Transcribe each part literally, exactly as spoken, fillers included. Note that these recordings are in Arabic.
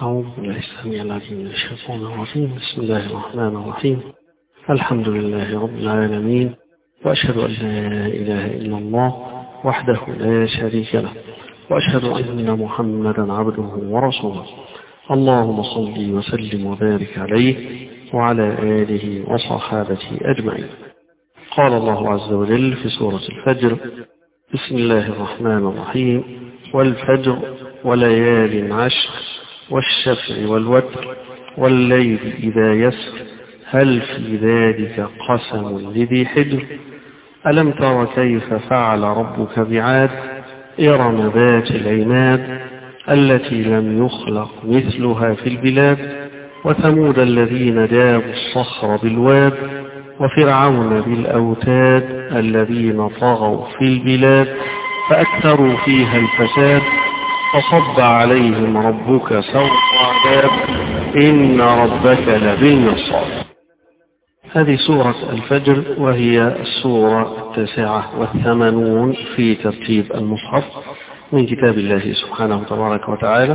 أعوذ بالله السميع العليم من الشيطان الرجيم. بسم الله الرحمن الرحيم. الحمد لله رب العالمين، وأشهد أن لا إله إلا الله وحده لا شريك له، وأشهد أن محمدا عبده ورسوله. اللهم صل وسلم وبارك عليه وعلى آله وصحابته أجمعين. قال الله عز وجل في سورة الفجر: بسم الله الرحمن الرحيم: والفجر وليال عشر والشفع والوتر والليل إذا يسر هل في ذلك قسم لذي حجر ألم تر كيف فعل ربك بعاد إرم ذات العماد التي لم يخلق مثلها في البلاد وثمود الذين جابوا الصخر بالواد وفرعون بالأوتاد الذين طغوا في البلاد فأكثروا فيها الفساد فصب عليهم ربك سوط عذاب إن ربك لبالمرصاد. هذه سورة الفجر، وهي السورة التاسعة والثمانون في ترتيب المصحف من كتاب الله سبحانه تبارك وتعالى،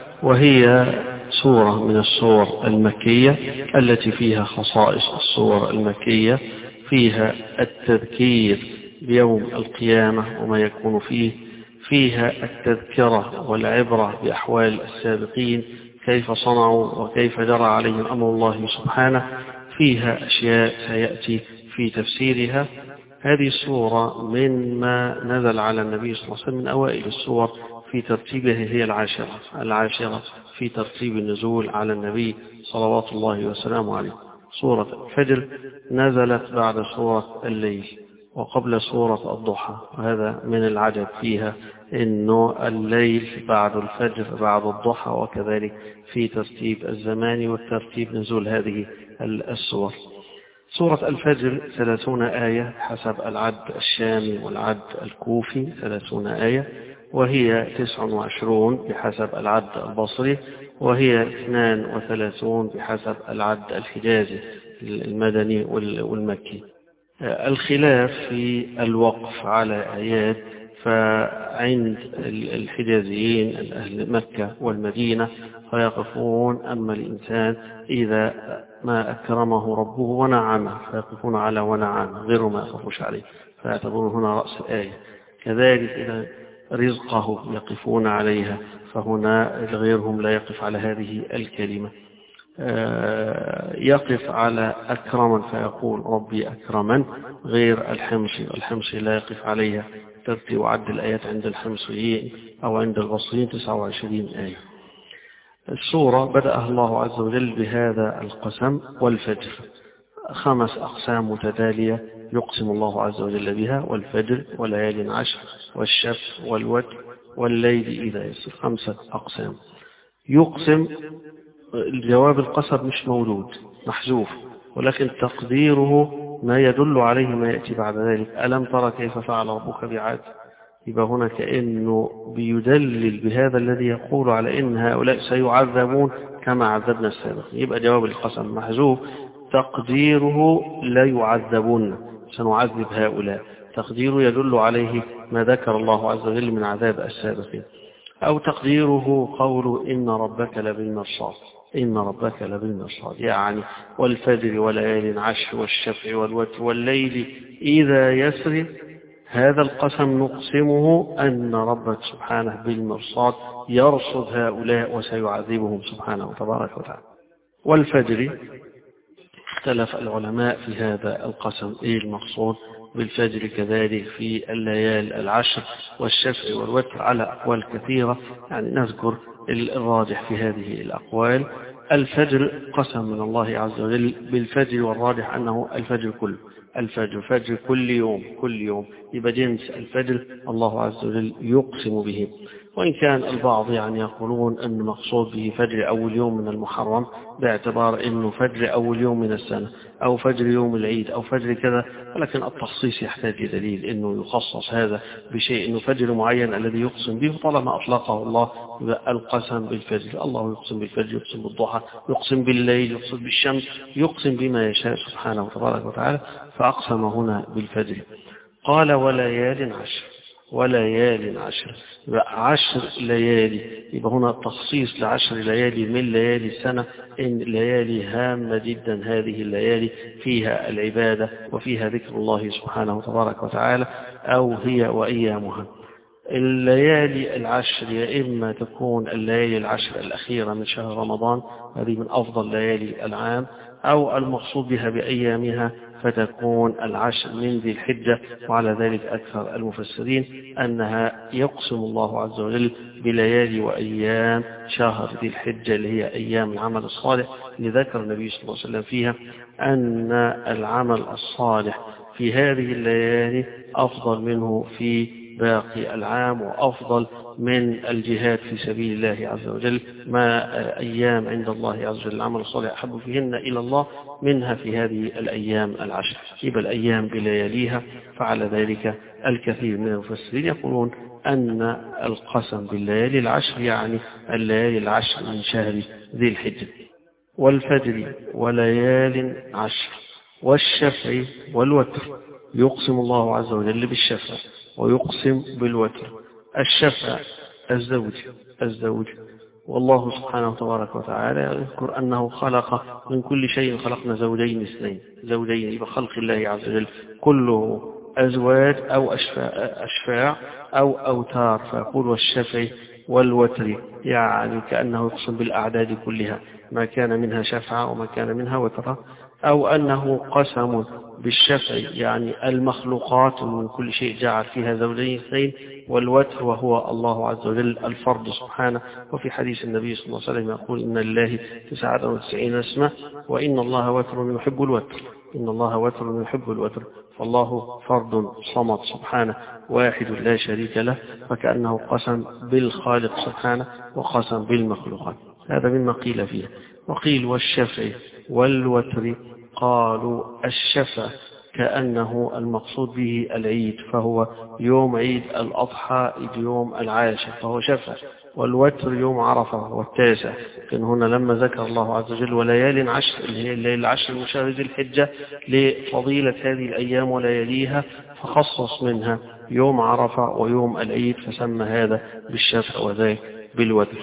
وهي سورة من السور المكية التي فيها خصائص السور المكية، فيها التذكير بيوم القيامة وما يكون فيه، فيها التذكرة والعبرة بأحوال السابقين كيف صنعوا وكيف جرى عليهم أمر الله سبحانه، فيها أشياء سيأتي في تفسيرها. هذه السورة من ما نزل على النبي صلى الله عليه وسلم من أوائل السور في ترتيبها، هي العاشرة العاشرة في ترتيب النزول على النبي صلوات الله وسلامه عليه. سورة الفجر نزلت بعد سورة الليل وقبل سورة الضحى، وهذا من العجب فيها إنه الليل بعد الفجر بعد الضحى، وكذلك في ترتيب الزمان والترتيب نزول هذه السور. سورة الفجر ثلاثون آية حسب العد الشامي والعد الكوفي، ثلاثون آية، وهي تسع وعشرون بحسب العد البصري، وهي اثنان وثلاثون بحسب العد الحجازي المدني والمكي. الخلاف في الوقف على آيات، فعند الحجازيين أهل مكة والمدينة فيقفون أما الإنسان إذا ما أكرمه ربه ونعمه فيقفون على ونعمه غير ما يقفوش عليه، فيعتبرون هنا رأس الآية. كذلك إذا رزقه يقفون عليها، فهنا غيرهم لا يقف على هذه الكلمة. يقف على أكرما فيقول ربي أكرما غير الحمصي، الحمصي لا يقف عليها. ترتيب وعد الآيات عند الحمصيين أو عند البصريين تسعة وعشرين آية. السورة بدأها الله عز وجل بهذا القسم: والفجر، خمس أقسام متتالية يقسم الله عز وجل بها: والفجر وليال عشر والشفع والوتر والليل إذا يسر، خمسة أقسام. يقسم، الجواب القسم مش موجود، محذوف، ولكن تقديره ما يدل عليه ما يأتي بعد ذلك: ألم ترى كيف فعل ربك بعاد. يبقى هنا كأنه بيدلل بهذا الذي يقول على إن هؤلاء سيعذبون كما عذبنا السابق. يبقى جواب القسم محذوف، تقديره لا يعذبون، سنعذب هؤلاء، تقديره يدل عليه ما ذكر الله عز وجل من عذاب السابقين. أو تقديره قول إن ربك لبالمرصاد، إن ربك لبالمرصاد، يعني والفجر وليال عشر والشفع والوتر والليل إذا يسر. هذا القسم نقسمه أن ربك سبحانه بالمرصاد يرصد هؤلاء وسيعذبهم سبحانه تبارك وتعالى. والفجر اختلف العلماء في هذا القسم، إيه المقصود بالفجر، كذلك في الليال العشر والشفع والوتر على أقوال كثيرة، يعني نذكر الراجح في هذه الأقوال. الفجر قسم من الله عز وجل بالفجر، والراجح أنه الفجر كله، الفجر فجر كل يوم كل يوم، يبقى جنس الفجر الله عز وجل يقسم به. وإن كان البعض يعني يقولون أن مقصود به فجر أول يوم من المحرم، باعتبار أنه فجر أول يوم من السنة أو فجر يوم العيد أو فجر كذا، ولكن التخصيص يحتاج دليل أنه يخصص هذا بشيء، أنه فجر معين الذي يقسم به، طالما أطلقه الله القسم بالفجر. الله يقسم بالفجر، يقسم بالضحى، يقسم بالليل، يقسم بالشمس، يقسم بما يشاء سبحانه تبارك وتعالى، فأقسم هنا بالفجر. قال وليال عشر، وليال عشر. يبقى عشر ليالي، يبقى هنا تخصيص لعشر ليالي من ليالي السنة، إن ليالي هامة جدا هذه الليالي، فيها العبادة وفيها ذكر الله سبحانه تبارك وتعالى، أو هي وأيامها. الليالي العشر يا إما تكون الليالي العشر الأخيرة من شهر رمضان، هذه من أفضل ليالي العام، أو المقصود بها بأيامها فتكون العشر من ذي الحجة. وعلى ذلك أكثر المفسرين أنها يقسم الله عز وجل بليالي وأيام شهر ذي الحجة اللي هي أيام العمل الصالح، لذكر النبي صلى الله عليه وسلم فيها أن العمل الصالح في هذه الليالي أفضل منه في باقي العام، وأفضل من الجهاد في سبيل الله عز وجل. ما أيام عند الله عز وجل العمل الصالح أحب فيهن إلى الله منها في هذه الأيام العشر، يبقى الأيام بلياليها. فعلى ذلك الكثير من المفسرين يقولون أن القسم بالليالي العشر يعني الليالي العشر من شهر ذي الحجة. والفجر وليال عشر والشفع والوتر، يقسم الله عز وجل بالشفع ويقسم بالوتر. الشفع الزوج الزوج والله سبحانه تبارك وتعالى يذكر أنه خلق من كل شيء خلقنا زوجين اثنين، زوجين، يبقى خلق الله عز وجل كله أزواج أو أشفاع, أشفاع أو أوتار، فيقول والشفع والوتر، يعني كأنه يقسم بالأعداد كلها، ما كان منها شفعة وما كان منها وترا، أو أنه قسم بالشفع يعني المخلوقات من كل شيء جعل فيها زوجين اثنين، والوتر وهو الله عز وجل الفرد سبحانه. وفي حديث النبي صلى الله عليه وسلم يقول إن لله تسعة وتسعين اسما وإن الله وتر يحب الوتر، إن الله وتر يحب الوتر، فالله فرد صمد سبحانه واحد لا شريك له، فكأنه قسم بالخالق سبحانه وقسم بالمخلوقات. هذا مما قيل فيه. وقيل والشفع والوتر، قالوا الشفع كأنه المقصود به العيد، فهو يوم عيد الأضحى يوم العاشر فهو شفع، والوتر يوم عرفة والتاسع. لكن هنا لما ذكر الله عز وجل وليال عشر اللي هي الليل العشر من شهر ذي الحجة لفضيلة هذه الأيام ولياليها، فخصص منها يوم عرفة ويوم العيد، فسمى هذا بالشفع وذاك بالوتر.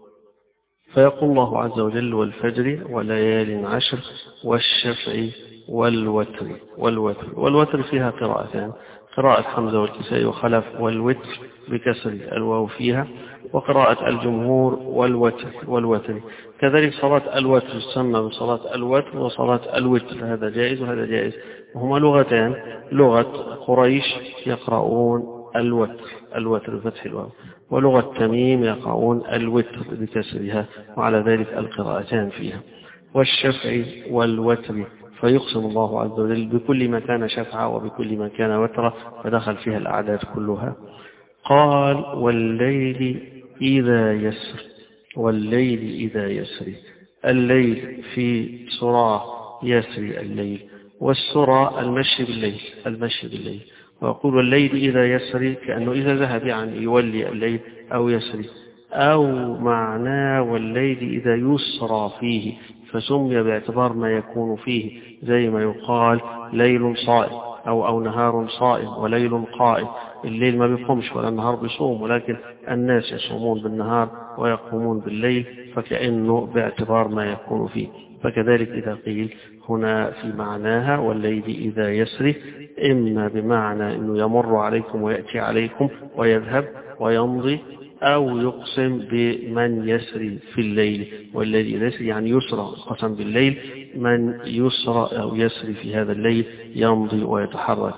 فيقول الله عز وجل والفجر وليال عشر والشفع والوتر. والوتر والوتر فيها قراءتان، قراءة حمزة والكسائي وخلف، والوتر بكسر الواو فيها، وقراءة الجمهور والوتر والوتر. كذلك صلاة الوتر تسمى بصلاة الوتر وصلاة الوتر، هذا جائز وهذا جائز، وهما لغتان، لغة قريش يقرؤون الوتر الوتر بفتح الواو، ولغة تميم يقرؤون الوتر بكسرها، وعلى ذلك القراءتان فيها. والشفع والوتر، فيقسم الله عز وجل بكل ما كان شفعا وبكل ما كان وترا، فدخل فيها الأعداد كلها. قال والليل إذا يسر، والليل إذا يسر، الليل في سرى يسري الليل، والسرى المشي بالليل المشي بالليل. ويقول والليل إذا يسري كأنه إذا ذهب يعني يولي الليل أو يسري، أو معناه والليل إذا يسرى فيه، فسمي باعتبار ما يكون فيه، زي ما يقال ليل صائم أو, أو نهار صائم وليل قائم. الليل ما بيقومش ولا النهار بيصوم، ولكن الناس يصومون بالنهار ويقومون بالليل، فكأنه باعتبار ما يكون فيه. فكذلك إذا قيل هنا في معناها والليل إذا يسري، إما بمعنى أنه يمر عليكم ويأتي عليكم ويذهب ويمضي، أو يقسم بمن يسري في الليل، والذي يسري يعني يسرى، قسم بالليل من يسرى أو يسري في هذا الليل يمضي ويتحرك.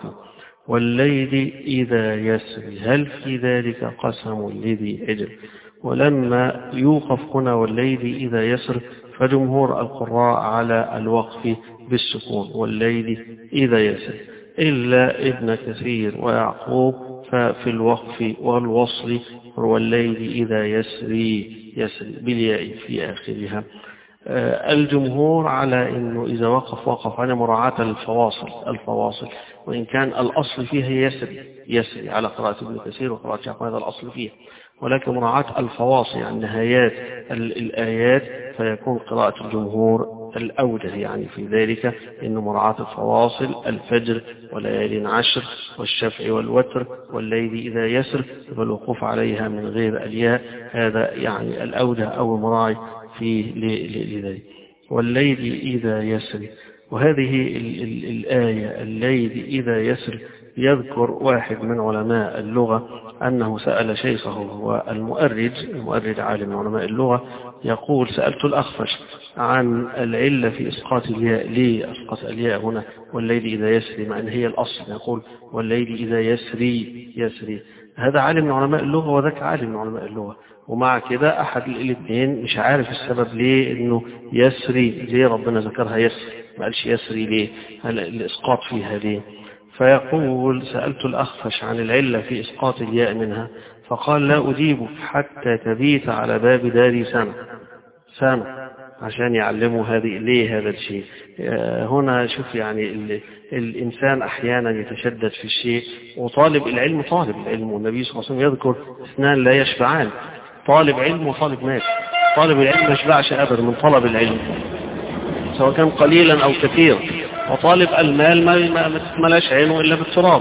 والليل إذا يسري، هل في ذلك قسم لذي حجر؟ ولما يوقف هنا والليل إذا يسر، فجمهور القراء على الوقف بالسكون والليل إذا يسر، إلا ابن كثير ويعقوب ففي الوقف والوصل والليل إذا يسري يسري بالياء في آخرها. الجمهور على أنه إذا وقف وقف على مراعاة الفواصل الفواصل وإن كان الأصل فيها يسري يسري على قراءة ابن كثير وقراءة يعقوب هذا الأصل فيه، ولكن مراعاة الفواصل يعني نهايات الآيات، فيكون قراءة الجمهور الأوجه يعني في ذلك إنه مراعاة الفواصل، الفجر وليال عشر والشفع والوتر والليل إذا يسر، والوقوف عليها من غير الياء، هذا يعني الأوجه أو المراعي في لذلك. والليل إذا يسر، وهذه ال ال الآية الليل إذا يسر يذكر واحد من علماء اللغة أنه سأل شيخه هو المؤرج، المؤرج عالم من علماء اللغة، يقول سألت الأخفش عن العلة في إسقاط الياء، ليه أسقط الياء هنا والليل إذا يسري مع أن هي الأصل، يقول والليل إذا يسري يسري. هذا عالم من علماء اللغة وذاك عالم من علماء اللغة، ومع كده أحد الاثنين مش عارف السبب ليه إنه يسري، ليه ربنا ذكرها يسري ما قالش يسري ليه، الإسقاط فيها ليه. فيقول سألت الأخفش عن العلة في إسقاط الياء منها، فقال لا أجيبك حتى تبيت على باب داري سنة سنة عشان يعلموا هذه ليه هذا الشيء. هنا شوف يعني ال... الإنسان أحيانا يتشدد في الشيء، وطالب العلم طالب العلم، والنبي صلى الله عليه وسلم يذكر اثنان لا يشبعان، طالب علم وطالب مال. طالب العلم ما يشبعش أبدا من طلب العلم سواء كان قليلا أو كثير، وطالب المال ما تتملاش عينه إلا بالتراب.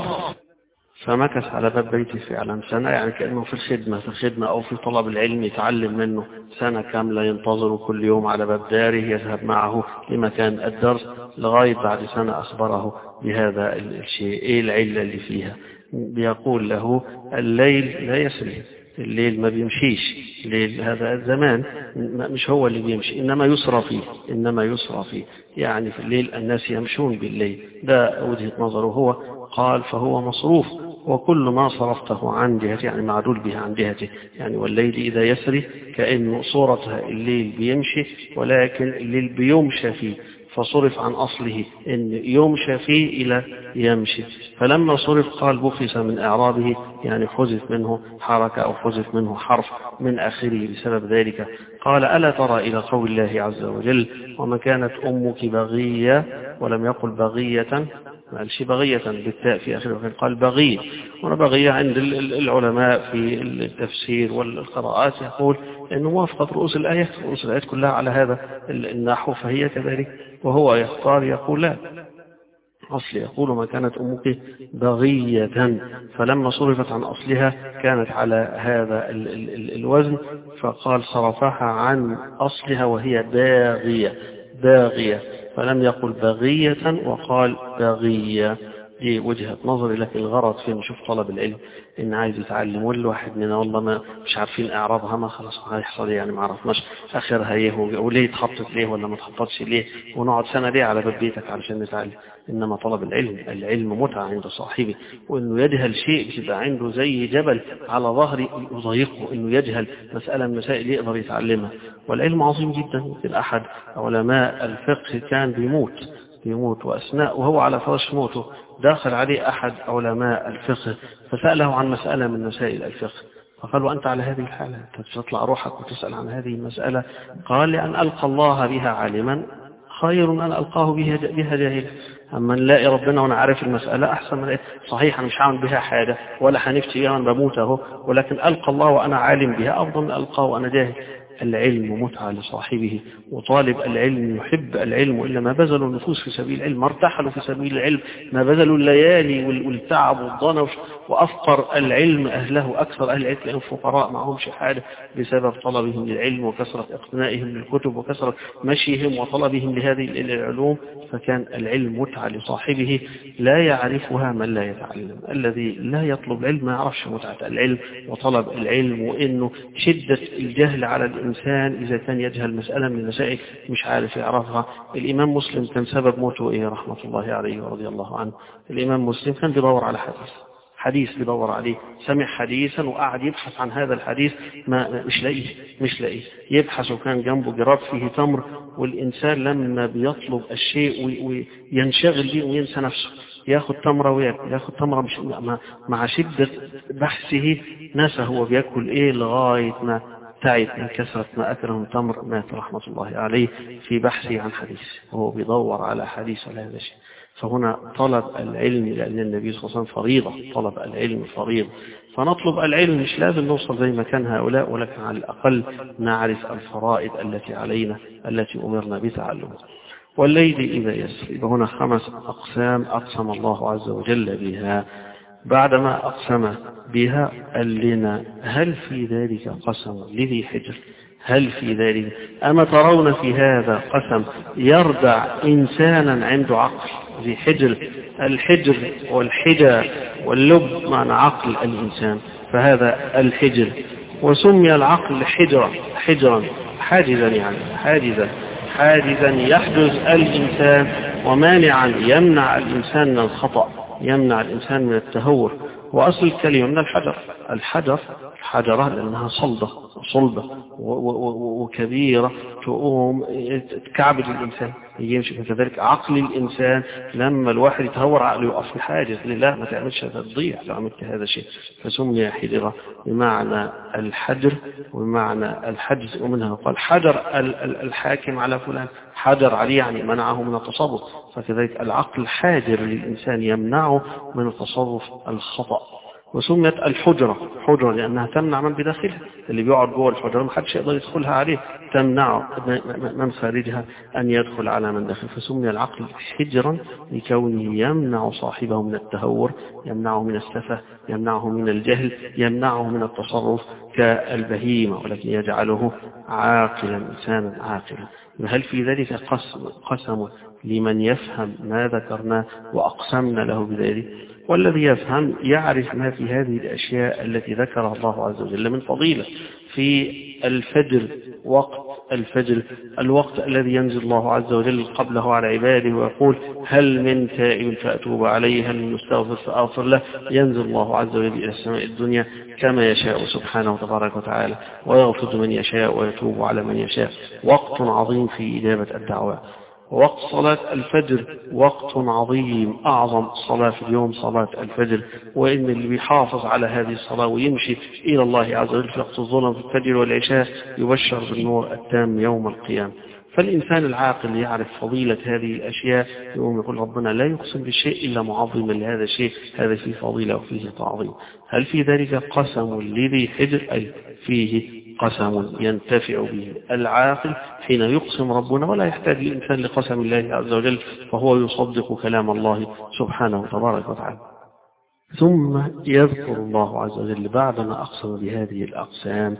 فمكث على باب بيتي فعلا سنة، يعني كأنه في الخدمة في الخدمة أو في طلب العلم يتعلم منه سنة كاملة، ينتظر كل يوم على باب داره، يذهب معه لمكان الدرس، لغاية بعد سنة أخبره بهذا الشيء، إيه العلة اللي فيها. بيقول له الليل لا يسري، الليل ما بيمشيش، الليل هذا الزمان مش هو اللي بيمشي، إنما يسرى فيه إنما يسرى فيه يعني في الليل الناس يمشون بالليل، ده وجهة نظره هو. قال فهو مصروف، وكل ما صرفته عن جهته يعني معدول بها عن جهته، يعني والليل إذا يسري كأنه صورتها الليل بيمشي، ولكن الليل بيمشى فيه، فصرف عن أصله إن يمشى فيه إلى يمشي، فلما صرف قال بخس من إعرابه، يعني حذف منه حركة أو حذف منه حرف من آخره بسبب ذلك. قال ألا ترى إلى قول الله عز وجل وما كانت أمك بغية، ولم يقل بغية، ما قالش بغية بالتاء في آخره، قال بغية. هنا بغية عند العلماء في التفسير والقراءات يقول أنه موافقة رؤوس الآيات، رؤوس الآيات كلها على هذا النحو، فهي كذلك، وهو يختار يقول لا، أصل يقول ما كانت أمك بغية، فلما صرفت عن أصلها كانت على هذا ال ال ال الوزن، فقال صرفها عن أصلها وهي باغية باغية، فلم يقل بغية وقال باغية. دي وجهة نظري، لكن الغرض في نشوف طلب العلم إن عايز يتعلم، والواحد مننا والله ما مش عارفين إعرابها، ما خلاص هيحصل يعني ما عرفناش آخرها إيه وليه اتحطت ليه ولا ما اتحطتش ليه، ونقعد سنة ليه على باب بيتك علشان نتعلم. إنما طلب العلم العلم متعة عند صاحبه، وإنه يجهل شيء بتبقى عنده زي جبل على ظهره يضيقه، إنه يجهل مسألة من مسائل يقدر يتعلمها، والعلم عظيم جدا. يمكن أحد علماء الفقه كان بيموت بيموت وأثناء وهو على فراش موته داخل عليه أحد علماء الفقه فسأله عن مسألة من مسائل الفقه، فقال وأنت على هذه الحالة تطلع روحك وتسأل عن هذه المسألة؟ قال لأن ألقى الله بها عالما خير من أن ألقاه بها جاهلا، أما نلاقي ربنا وأنا عارف المسألة أحسن من صحيح أنا مش هعمل بها حاجة ولا هنفتي بها وأنا بموت أهو، ولكن ألقى الله وأنا عالم بها أفضل من ألقاه وأنا جاهل. العلم متعة لصاحبه، وطالب العلم يحب العلم، وإلا ما بذلوا النفوس في سبيل العلم، ما ارتحلوا في سبيل العلم، ما بذلوا الليالي والتعب والضنى، وأفقر العلم أهله، أكثر أهل العلم لأنهم فقراء معهم حاجة بسبب طلبهم للعلم وكثرة اقتنائهم للكتب وكثرة مشيهم وطلبهم لهذه العلوم، فكان العلم متعة لصاحبه لا يعرفها من لا يتعلم. الذي لا يطلب العلم ما يعرفش متعة العلم وطلب العلم، وإنه شدة الجهل على الإنسان إذا كان يجهل مسألة من المسائل مش عارف يعرفها. الإمام مسلم كان سبب موته إيه رحمة الله عليه ورضي الله عنه؟ الإمام مسلم كان بيدور على حديث حديث بيدور عليه، سمع حديثا وقعد يبحث عن هذا الحديث، ما مش لاقيه مش لاقيه يبحث، وكان جنبه جراب فيه تمر، والإنسان لما بيطلب الشيء وينشغل به وينسى نفسه ياخد تمرة وياكل، ياخد تمرة مش مع شدة بحثه نسى هو بياكل ايه، لغاية ما تعب من كثرة ما أكله من تمر مات رحمة الله عليه في بحثه عن حديث، وهو بيدور على حديث ولا هذا الشيء. فهنا طلب العلم، لأن النبي صلى الله عليه وسلم فريضة، طلب العلم فريضة، فنطلب العلم مش لازم نوصل زي ما كان هؤلاء، ولكن على الأقل نعرف الفرائض التي علينا التي أمرنا بتعلمها. والليل إذا يسر. يبقى هنا خمس أقسام أقسم الله عز وجل بها. بعدما أقسم بها قال لنا هل في ذلك قسم لذي حجر؟ هل في ذلك أما ترون في هذا قسم يردع إنسانا عنده عقل؟ ذي حجر، الحجر والحجى واللب معنى عقل الإنسان، فهذا الحجر. وسمي العقل حجرا حجرا حاجزا، يعني حاجزا حاجزا يحجز الإنسان ومانعا يمنع الإنسان من الخطأ، يمنع الإنسان من التهور. وأصل الكلمة من الحجر، الحجر حجرة لأنها صلبة صلبة وكبيرة تقوم تكعبد الإنسان يمشي. كذلك عقل الإنسان لما الواحد يتهور عقله يقف في حاجز لله، ما تعملش تضيع لو عملت هذا الشيء. فسمي حجرة بمعنى الحجر وبمعنى الحجز. ومنها قال حجر الحاكم على فلان، حجر عليه يعني منعه من التصرف. فكذلك العقل حاجر للإنسان يمنعه من التصرف الخطأ. وسميت الحجرة حجرة لأنها تمنع من بداخلها، اللي بيقعد جوه الحجرة ما حدش يقدر يدخلها عليه، تمنع من خارجها أن يدخل على من داخل. فسمي العقل حجرا لكونه يمنع صاحبه من التهور، يمنعه من السفه، يمنعه من الجهل، يمنعه من التصرف كالبهيمة، ولكن يجعله عاقلا إنسانا عاقلا. هل في ذلك قسم, قسم لمن يفهم ما ذكرناه وأقسمنا له بذلك؟ والذي يفهم يعرف ما في هذه الأشياء التي ذكرها الله عز وجل من فضيلة. في الفجر، وقت الفجر الوقت الذي ينزل الله عز وجل قبله على عباده ويقول هل من تائب فأتوب عليه، هل من مستغفر فأغفر له. ينزل الله عز وجل إلى السماء الدنيا كما يشاء سبحانه وتبارك وتعالى، ويغفر من يشاء ويتوب على من يشاء. وقت عظيم في إجابة الدعوات. وقت صلاة الفجر وقت عظيم، أعظم صلاة في اليوم صلاة الفجر. وإن اللي بيحافظ على هذه الصلاة ويمشي إلى الله عز وجل في وقت الظلم في الفجر والعشاء يبشر بالنور التام يوم القيامة. فالإنسان العاقل يعرف فضيلة هذه الأشياء، يقوم يقول ربنا لا يقسم بالشيء إلا معظما لهذا الشيء، هذا فيه فضيلة وفيه تعظيم. هل في ذلك قسم لذي حجر؟ أي فيه قسم ينتفع به العاقل حين يقسم ربنا، ولا يحتاج الإنسان لقسم الله عز وجل، فهو يصدق كلام الله سبحانه وتبارك وتعالى. ثم يذكر الله عز وجل بعدما أقسم بهذه الأقسام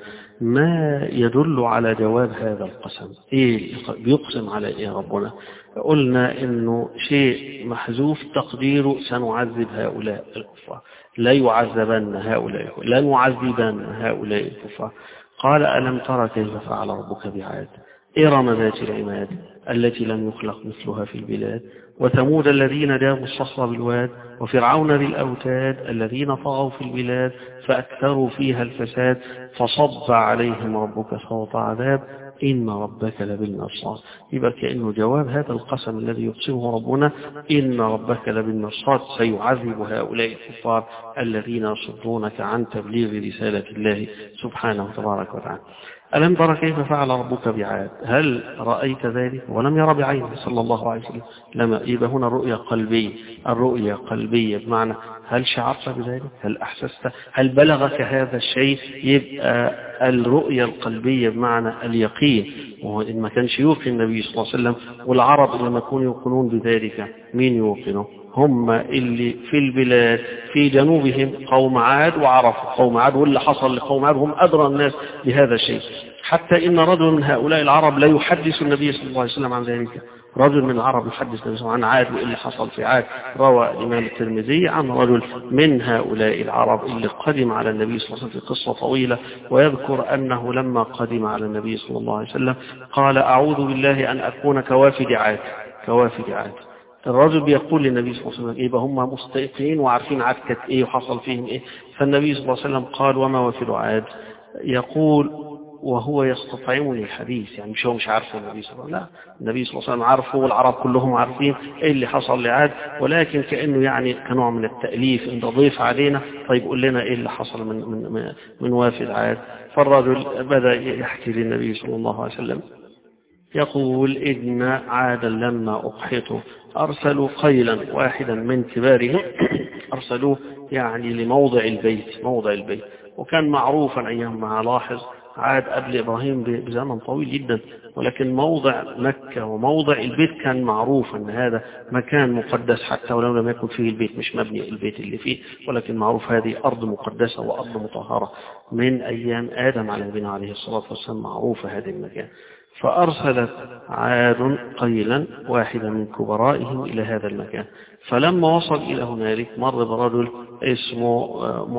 ما يدل على جواب هذا القسم. إيه بيقسم على إيه ربنا؟ قلنا إنه شيء محذوف تقديره سنعذب هؤلاء الكفار، لا يعذبن هؤلاء، لا نعذبن هؤلاء الكفار. قال ألم ترى كيف فعل ربك بعاد إرم ذات العماد التي لم يخلق مثلها في البلاد، وثمود الذين جابوا الصخر بالواد، وفرعون ذي الأوتاد الذين طغوا في البلاد فأكثروا فيها الفساد، فصب عليهم ربك صوت عذاب إن ربك لبالمرصاد. يبقى كأنه جواب هذا القسم الذي يقسمه ربنا إن ربك لبالمرصاد، سيعذب هؤلاء الكفار الذين يصدونك عن تبليغ رسالة الله سبحانه وتبارك وتعالى. ألم تر كيف فعل ربك بعاد؟ هل رأيت ذلك؟ ولم يرى بعينه صلى الله عليه وسلم. لما يبقى هنا رؤية قلبية، الرؤية قلبية بمعنى هل شعرت بذلك؟ هل أحسست؟ هل بلغك هذا الشيء؟ يبقى الرؤية القلبية بمعنى اليقين. وإن ما كانش يوقن النبي صلى الله عليه وسلم، والعرب لما يكونوا يوقنون بذلك مين يوقنوا؟ هم اللي في البلاد في جنوبهم قوم عاد، وعرفوا قوم عاد واللي حصل لقوم عاد، هم أدرى الناس بهذا الشيء. حتى إن رجل من هؤلاء العرب لا يحدث النبي صلى الله عليه وسلم عن ذلك. رجل من العرب يحدث النبي صلى الله عليه وسلم عن عاد واللي حصل في عاد. روى الإمام الترمذي عن رجل من هؤلاء العرب اللي قدم على النبي صلى الله عليه وسلم في قصة طويلة، ويذكر أنه لما قدم على النبي صلى الله عليه وسلم قال أعوذ بالله أن أكون كوافد عاد. كوافد عاد. الرجل بيقول للنبي صلى الله عليه وسلم إيه، هم مستيقنين وعارفين عاد كانت إيه وحصل فيهم إيه. فالنبي صلى الله عليه وسلم قال وما وافد عاد؟ يقول وهو يستطعمني الحديث، يعني مش هو مش عارفه النبي صلى الله عليه وسلم، لا النبي صلى الله عليه وسلم عارفه والعرب كلهم عارفين إيه اللي حصل لعاد، ولكن كأنه يعني كنوع من التأليف انت ضيف علينا، طيب قول لنا إيه اللي حصل من من من وافد عاد. فالرجل بدأ يحكي للنبي صلى الله عليه وسلم يقول إن عادا لما أقحطوا أرسلوا قيلا واحدا من كبارهم أرسلوه يعني لموضع البيت، موضع البيت، وكان معروفا أيام ما لاحظ عاد قبل إبراهيم بزمن طويل جدا، ولكن موضع مكة وموضع البيت كان معروف أن هذا مكان مقدس، حتى ولو لم يكن فيه البيت، مش مبني البيت اللي فيه، ولكن معروف هذه أرض مقدسة وأرض مطهرة من أيام آدم على نبينا عليه الصلاة والسلام، معروفة هذه المكان. فأرسلت عاد قيلا واحدا من كبرائهم إلى هذا المكان، فلما وصل إلى هنالك مر برجل اسمه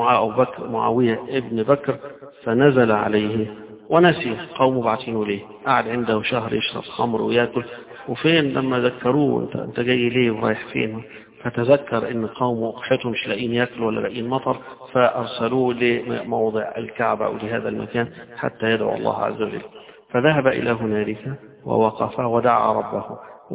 معاوية ابن بكر، فنزل عليه ونسي قومه بعتينه ليه، قعد عنده شهر يشرب خمر ويأكل، وفين لما ذكروه انت, انت جاي ليه ورايح فين، فتذكر ان قومه قحتهم مش لاقين ياكلوا ولا لاقين مطر، فأرسلوه لموضع الكعبة أو لهذا المكان حتى يدعو الله عز وجل. فذهب إلى هنالك ووقف ودعا ربه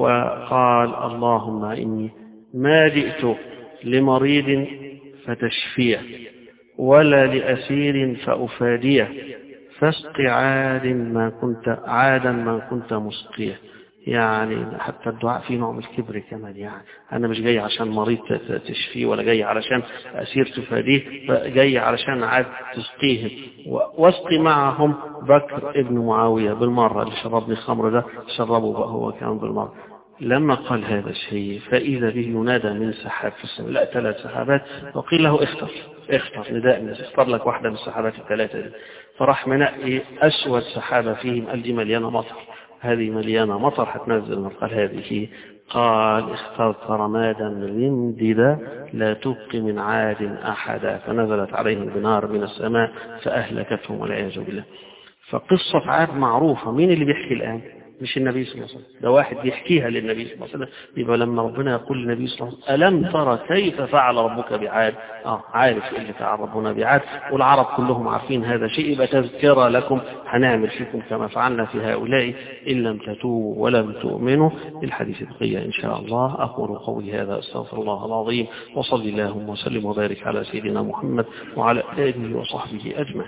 وقال اللهم إني ما جئت لمريض فتشفيه ولا لأسير فأفاديه، فاسق عاد ما كنت عادا ما كنت مسقيه. يعني حتى الدعاء فيه نوع من الكبر كمان، يعني أنا مش جاي عشان مريض تشفيه ولا جاي علشان أسير تفاديه، جاي علشان عاد تسقيه. واسقي معهم بكر ابن معاوية بالمرة، اللي شربني الخمر ده شربه بقى هو كان بالمرة. لما قال هذا الشيء فإذا به ينادى من سحاب في السماء، لا ثلاث سحابات، وقيل له اختر اختر نداء من اختار لك واحدة من السحابات الثلاثة دي، فراح منقي أسود سحابة فيهم، قال دي مليانة مطر، هذه مليانة مطر هتنزل مطر. قال هذه، قال اخترت رمادا رمددا لا تبقي من عاد أحدا، فنزلت عليهم بنار من السماء فأهلكتهم والعياذ بالله. فقصة عاد معروفة. مين اللي بيحكي الآن؟ مش النبي صلى الله عليه وسلم، ده واحد بيحكيها للنبي صلى الله عليه وسلم. يبقى لما ربنا يقول للنبي صلى الله عليه وسلم ألم ترى كيف فعل ربك بعاد، اه عارف اللي فعل ربنا بعاد، والعرب كلهم عارفين هذا شيء، يبقى تذكرة لكم هنعمل فيكم كما فعلنا في هؤلاء إن لم تتوبوا ولم تؤمنوا. الحديث بقية إن شاء الله. أقول قولي هذا أستغفر الله العظيم، وصلي اللهم وسلم وبارك على سيدنا محمد وعلى آله وصحبه أجمعين.